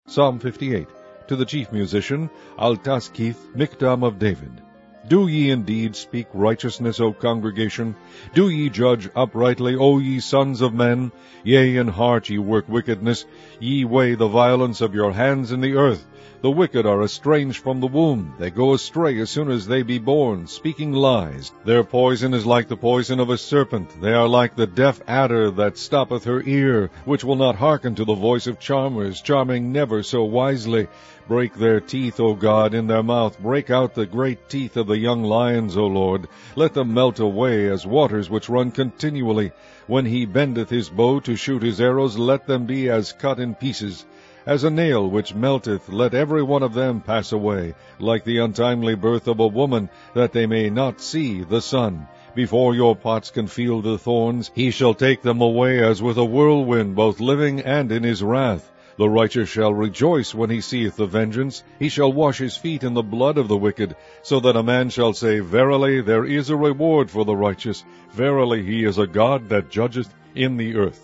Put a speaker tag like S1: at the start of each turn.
S1: Psalm 58. To the chief musician, Altaschith, Miktam of David. Do ye indeed speak righteousness, O congregation? Do ye judge uprightly, O ye sons of men? Yea, in heart ye work wickedness. Ye weigh the violence of your hands in the earth. The wicked are estranged from the womb. They go astray as soon as they be born, speaking lies. Their poison is like the poison of a serpent. They are like the deaf adder that stoppeth her ear, which will not hearken to the voice of charmers, charming never so wisely. Break their teeth, O God, in their mouth. Break out the great teeth of the young lions, O Lord. Let them melt away as waters which run continually. When he bendeth his bow to shoot his arrows, let them be as cut in pieces. As a nail which melteth, let every one of them pass away, like the untimely birth of a woman, that they may not see the sun. Before your pots can feel the thorns, he shall take them away as with a whirlwind, both living and in his wrath. The righteous shall rejoice when he seeth the vengeance. He shall wash his feet in the blood of the wicked, so that a man shall say, Verily there is a reward for the righteous. Verily he is a God that judgeth in the earth.